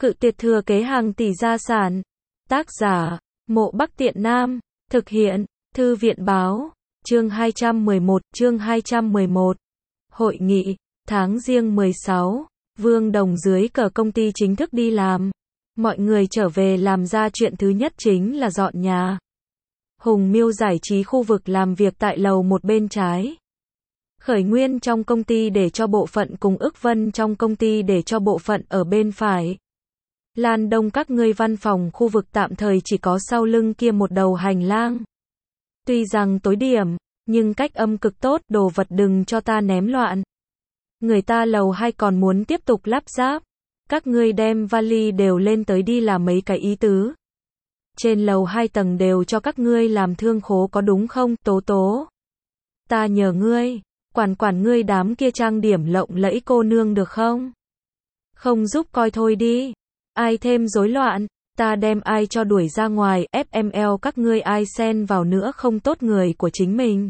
Cự tuyệt thừa kế hàng tỷ gia sản. Tác giả, Mộ Bắc Tiện Nam. Thực hiện, Thư viện Báo. Chương 211. Hội nghị, tháng Giêng 16. Vương Đồng dưới cờ công ty chính thức đi làm. Mọi người trở về làm ra chuyện thứ nhất chính là dọn nhà. Hùng Miêu giải trí khu vực làm việc tại lầu một bên trái. Khởi Nguyên trong công ty để cho bộ phận cùng Ức Vân trong công ty để cho bộ phận ở bên phải. Lan Đông các ngươi văn phòng khu vực tạm thời chỉ có sau lưng kia một đầu hành lang. Tuy rằng tối điểm, nhưng cách âm cực tốt, đồ vật đừng cho ta ném loạn. Người ta lầu 2 còn muốn tiếp tục lắp ráp. Các ngươi đem vali đều lên tới đi là mấy cái ý tứ. Trên lầu 2 tầng đều cho các ngươi làm thương khố có đúng không, Tố Tố? Ta nhờ ngươi, quản ngươi đám kia trang điểm lộng lẫy cô nương được không? Không giúp coi thôi đi. Ai thêm rối loạn, ta đem ai cho đuổi ra ngoài, FML các ngươi ai xen vào nữa không tốt người của chính mình.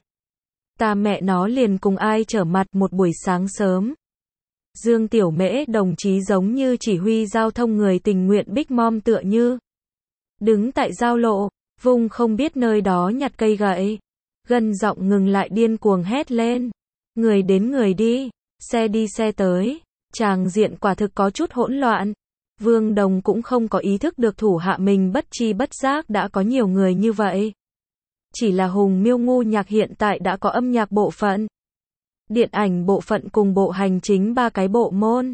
Ta mẹ nó liền cùng ai trở mặt một buổi sáng sớm. Dương Tiểu Mễ đồng chí giống như chỉ huy giao thông người tình nguyện Big Mom tựa như. Đứng tại giao lộ, vung không biết nơi đó nhặt cây gậy. Gân giọng ngừng lại điên cuồng hét lên. Người đến người đi, xe đi xe tới. Tràng diện quả thực có chút hỗn loạn. Vương Đồng cũng không có ý thức được thủ hạ mình bất tri bất giác đã có nhiều người như vậy. Chỉ là Hùng Miêu ngu nhạc hiện tại đã có âm nhạc bộ phận, điện ảnh bộ phận cùng bộ hành chính 3 cái bộ môn.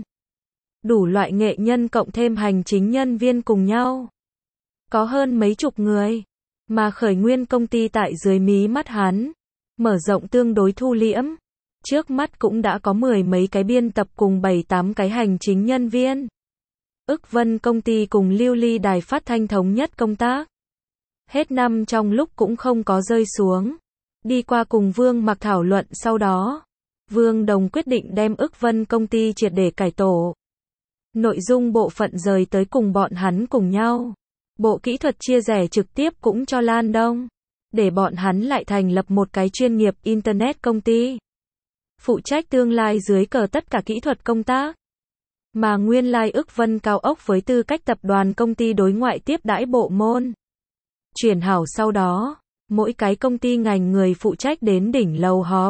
Đủ loại nghệ nhân cộng thêm hành chính nhân viên cùng nhau. Có hơn mấy chục người. Mà Khởi Nguyên công ty tại dưới mí mắt hắn. Mở rộng tương đối thu liễm. Trước mắt cũng đã có 10 mấy cái biên tập cùng 7-8 cái hành chính nhân viên. Ức Vân công ty cùng Lưu Ly đài phát thanh thống nhất công tác. Hết năm trong lúc cũng không có rơi xuống. Đi qua cùng Vương Mặc thảo luận sau đó. Vương Đồng quyết định đem Ức Vân công ty triệt để cải tổ. Nội dung bộ phận rời tới cùng bọn hắn cùng nhau. Bộ kỹ thuật chia rẽ trực tiếp cũng cho Lan Đông. Để bọn hắn lại thành lập một cái chuyên nghiệp Internet công ty. Phụ trách tương lai dưới cờ tất cả kỹ thuật công tác. Mà nguyên lai Ức Vân cao ốc với tư cách tập đoàn công ty đối ngoại tiếp đãi bộ môn. Chuyển hảo sau đó, mỗi cái công ty ngành người phụ trách đến đỉnh lầu họp.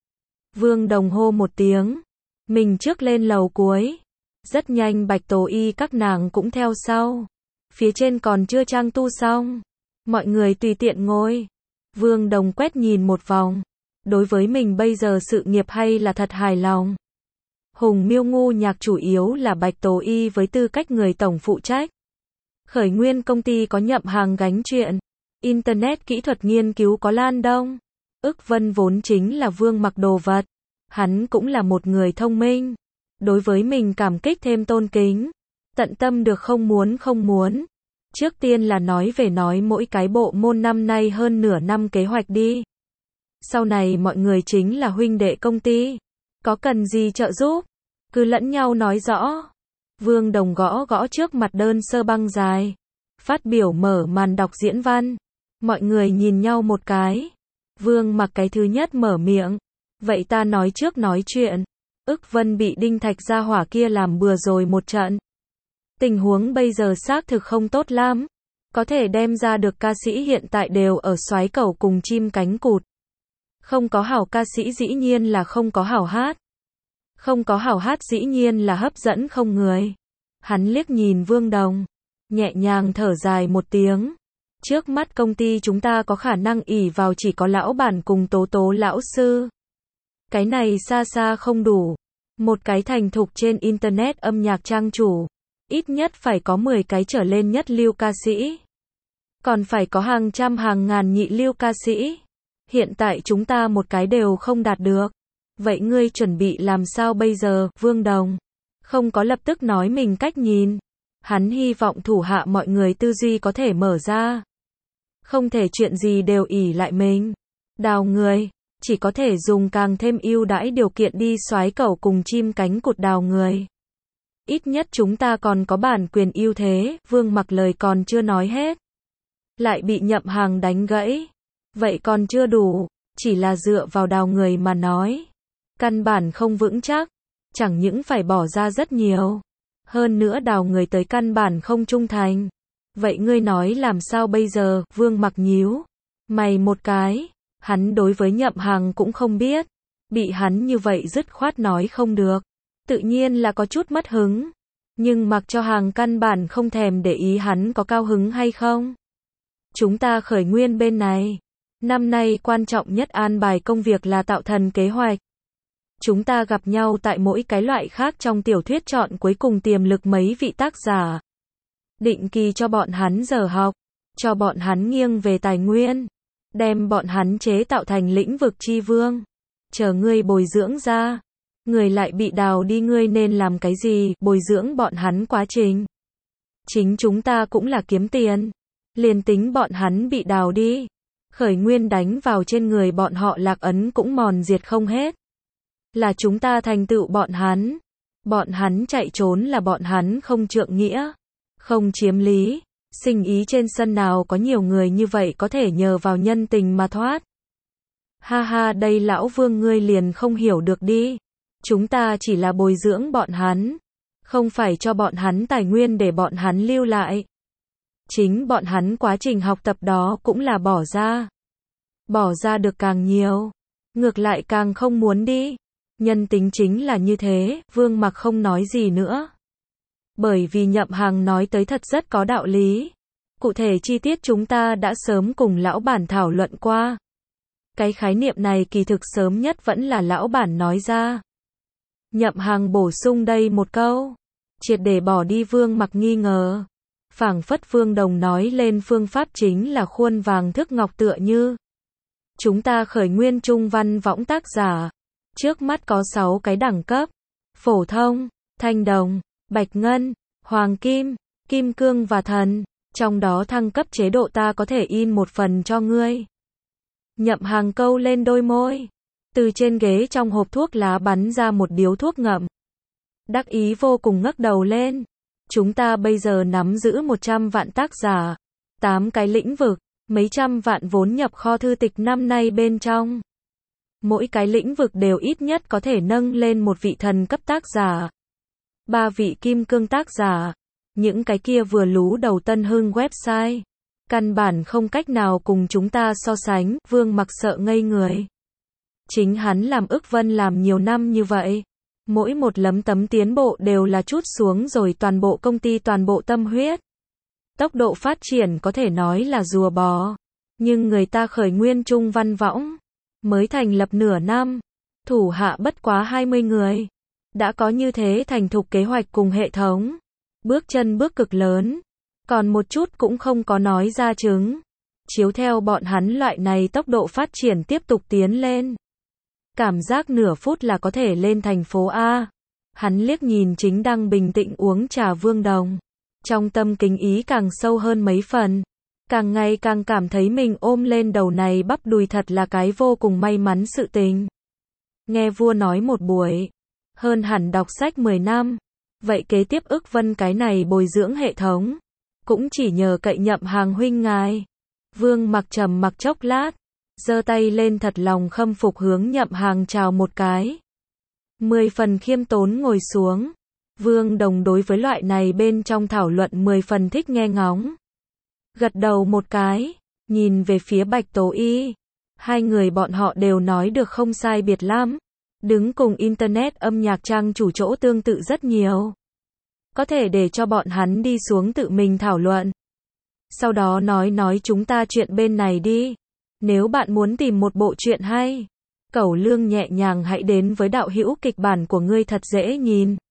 Vương Đồng hô một tiếng. Mình trước lên lầu cuối. Rất nhanh Bạch Tố Y các nàng cũng theo sau. Phía trên còn chưa trang tu xong. Mọi người tùy tiện ngồi. Vương Đồng quét nhìn một vòng. Đối với mình bây giờ sự nghiệp hay là thật hài lòng. Hùng Miêu ngu nhạc chủ yếu là Bạch Tố Y với tư cách người tổng phụ trách. Khởi Nguyên công ty có Nhậm Hàng gánh chuyện. Internet kỹ thuật nghiên cứu có Lan Đông. Ức Vân vốn chính là Vương Mặc đồ vật. Hắn cũng là một người thông minh. Đối với mình cảm kích thêm tôn kính. Tận tâm được không muốn. Trước tiên là nói mỗi cái bộ môn năm nay hơn nửa năm kế hoạch đi. Sau này mọi người chính là huynh đệ công ty. Có cần gì trợ giúp? Cứ lẫn nhau nói rõ. Vương Đồng gõ trước mặt đơn sơ băng dài. Phát biểu mở màn đọc diễn văn. Mọi người nhìn nhau một cái. Vương Mặc cái thứ nhất mở miệng. Vậy ta nói trước nói chuyện. Ức Vân bị Đinh Thạch gia hỏa kia làm bừa rồi một trận. Tình huống bây giờ xác thực không tốt lắm. Có thể đem ra được ca sĩ hiện tại đều ở soái cẩu cùng chim cánh cụt. Không có hảo ca sĩ dĩ nhiên là không có hảo hát. Không có hảo hát dĩ nhiên là hấp dẫn không người. Hắn liếc nhìn Vương Đồng. Nhẹ nhàng thở dài một tiếng. Trước mắt công ty chúng ta có khả năng ỷ vào chỉ có lão bản cùng Tố Tố lão sư. Cái này xa xa không đủ. Một cái thành thục trên Internet âm nhạc trang chủ. Ít nhất phải có 10 cái trở lên nhất lưu ca sĩ. Còn phải có hàng trăm hàng ngàn nhị lưu ca sĩ. Hiện tại chúng ta một cái đều không đạt được. Vậy ngươi chuẩn bị làm sao bây giờ, Vương Đồng? Không có lập tức nói mình cách nhìn. Hắn hy vọng thủ hạ mọi người tư duy có thể mở ra. Không thể chuyện gì đều ỷ lại mình. Đào người, chỉ có thể dùng càng thêm ưu đãi điều kiện đi soái cẩu cùng chim cánh cụt đào người. Ít nhất chúng ta còn có bản quyền ưu thế, Vương Mặc lời còn chưa nói hết. Lại bị Nhậm Hàng đánh gãy. Vậy còn chưa đủ, chỉ là dựa vào đào người mà nói. Căn bản không vững chắc, chẳng những phải bỏ ra rất nhiều. Hơn nữa đào người tới căn bản không trung thành. Vậy ngươi nói làm sao bây giờ? Vương Mặc nhíu mày một cái. Hắn đối với Nhậm Hằng cũng không biết. Bị hắn như vậy dứt khoát nói không được. Tự nhiên là có chút mất hứng. Nhưng mặc cho Hằng căn bản không thèm để ý hắn có cao hứng hay không. Chúng ta khởi nguyên bên này. Năm nay quan trọng nhất an bài công việc là tạo thần kế hoạch. Chúng ta gặp nhau tại mỗi cái loại khác trong tiểu thuyết chọn cuối cùng tiềm lực mấy vị tác giả. Định kỳ cho bọn hắn giờ học. Cho bọn hắn nghiêng về tài nguyên. Đem bọn hắn chế tạo thành lĩnh vực chi vương. Chờ ngươi bồi dưỡng ra. Người lại bị đào đi, ngươi nên làm cái gì? Bồi dưỡng bọn hắn quá trình. Chính chúng ta cũng là kiếm tiền. Liền tính bọn hắn bị đào đi. Khởi nguyên đánh vào trên người bọn họ lạc ấn cũng mòn diệt không hết. Là chúng ta thành tựu bọn hắn. Bọn hắn chạy trốn là bọn hắn không trượng nghĩa. Không chiếm lý. Sinh ý trên sân nào có nhiều người như vậy có thể nhờ vào nhân tình mà thoát. Ha ha, đây lão Vương ngươi liền không hiểu được đi. Chúng ta chỉ là bồi dưỡng bọn hắn. Không phải cho bọn hắn tài nguyên để bọn hắn lưu lại. Chính bọn hắn quá trình học tập đó cũng là bỏ ra. Bỏ ra được càng nhiều. Ngược lại càng không muốn đi. Nhân tính chính là như thế. Vương Mặc không nói gì nữa. Bởi vì Nhậm Hằng nói tới thật rất có đạo lý. Cụ thể chi tiết chúng ta đã sớm cùng lão bản thảo luận qua. Cái khái niệm này kỳ thực sớm nhất vẫn là lão bản nói ra. Nhậm Hằng bổ sung đây một câu. Triệt để bỏ đi Vương Mặc nghi ngờ. Phảng phất Vương Đồng nói lên phương pháp chính là khuôn vàng thước ngọc tựa như. Chúng ta khởi nguyên trung văn võng tác giả. Trước mắt có 6 cái đẳng cấp. Phổ thông, thanh đồng, bạch ngân, hoàng kim, kim cương và thần. Trong đó thăng cấp chế độ ta có thể in một phần cho ngươi. Nhậm Hằng câu lên đôi môi. Từ trên ghế trong hộp thuốc lá bắn ra một điếu thuốc ngậm. Đắc ý vô cùng ngước đầu lên. Chúng ta bây giờ nắm giữ 100 vạn tác giả. 8 cái lĩnh vực. Mấy trăm vạn vốn nhập kho thư tịch năm nay bên trong. Mỗi cái lĩnh vực đều ít nhất có thể nâng lên một vị thần cấp tác giả. 3 vị kim cương tác giả. Những cái kia vừa lú đầu tân hưng website. Căn bản không cách nào cùng chúng ta so sánh. Vương Mặc sợ ngây người. Chính hắn làm Ức Vân làm nhiều năm như vậy. Mỗi một lấm tấm tiến bộ đều là trút xuống rồi toàn bộ công ty toàn bộ tâm huyết. Tốc độ phát triển có thể nói là rùa bò. Nhưng người ta khởi nguyên trung văn võng. Mới thành lập nửa năm. Thủ hạ bất quá 20 người. Đã có như thế thành thục kế hoạch cùng hệ thống. Bước chân bước cực lớn. Còn một chút cũng không có nói ra chứng. Chiếu theo bọn hắn loại này tốc độ phát triển tiếp tục tiến lên. Cảm giác nửa phút là có thể lên thành phố A. Hắn liếc nhìn chính đang bình tĩnh uống trà Vương Đồng. Trong tâm kính ý càng sâu hơn mấy phần. Càng ngày càng cảm thấy mình ôm lên đầu này bắp đùi thật là cái vô cùng may mắn sự tình. Nghe vua nói một buổi. Hơn hẳn đọc sách 10 năm. Vậy kế tiếp Ức Vân cái này bồi dưỡng hệ thống. Cũng chỉ nhờ cậy Nhậm Hằng huynh ngài. Vương Mặc trầm mặc chốc lát. Giơ tay lên thật lòng khâm phục hướng Nhậm Hằng chào một cái. 10 phần khiêm tốn ngồi xuống. Vương Đồng đối với loại này bên trong thảo luận 10 phần thích nghe ngóng. Gật đầu một cái. Nhìn về phía Bạch Tố Y. Hai người bọn họ đều nói được không sai biệt lắm. Đứng cùng Internet âm nhạc trang chủ chỗ tương tự rất nhiều. Có thể để cho bọn hắn đi xuống tự mình thảo luận. Sau đó nói chúng ta chuyện bên này đi. Nếu bạn muốn tìm một bộ truyện hay, Cẩu Lương nhẹ nhàng hãy đến với đạo hữu kịch bản của ngươi thật dễ nhìn.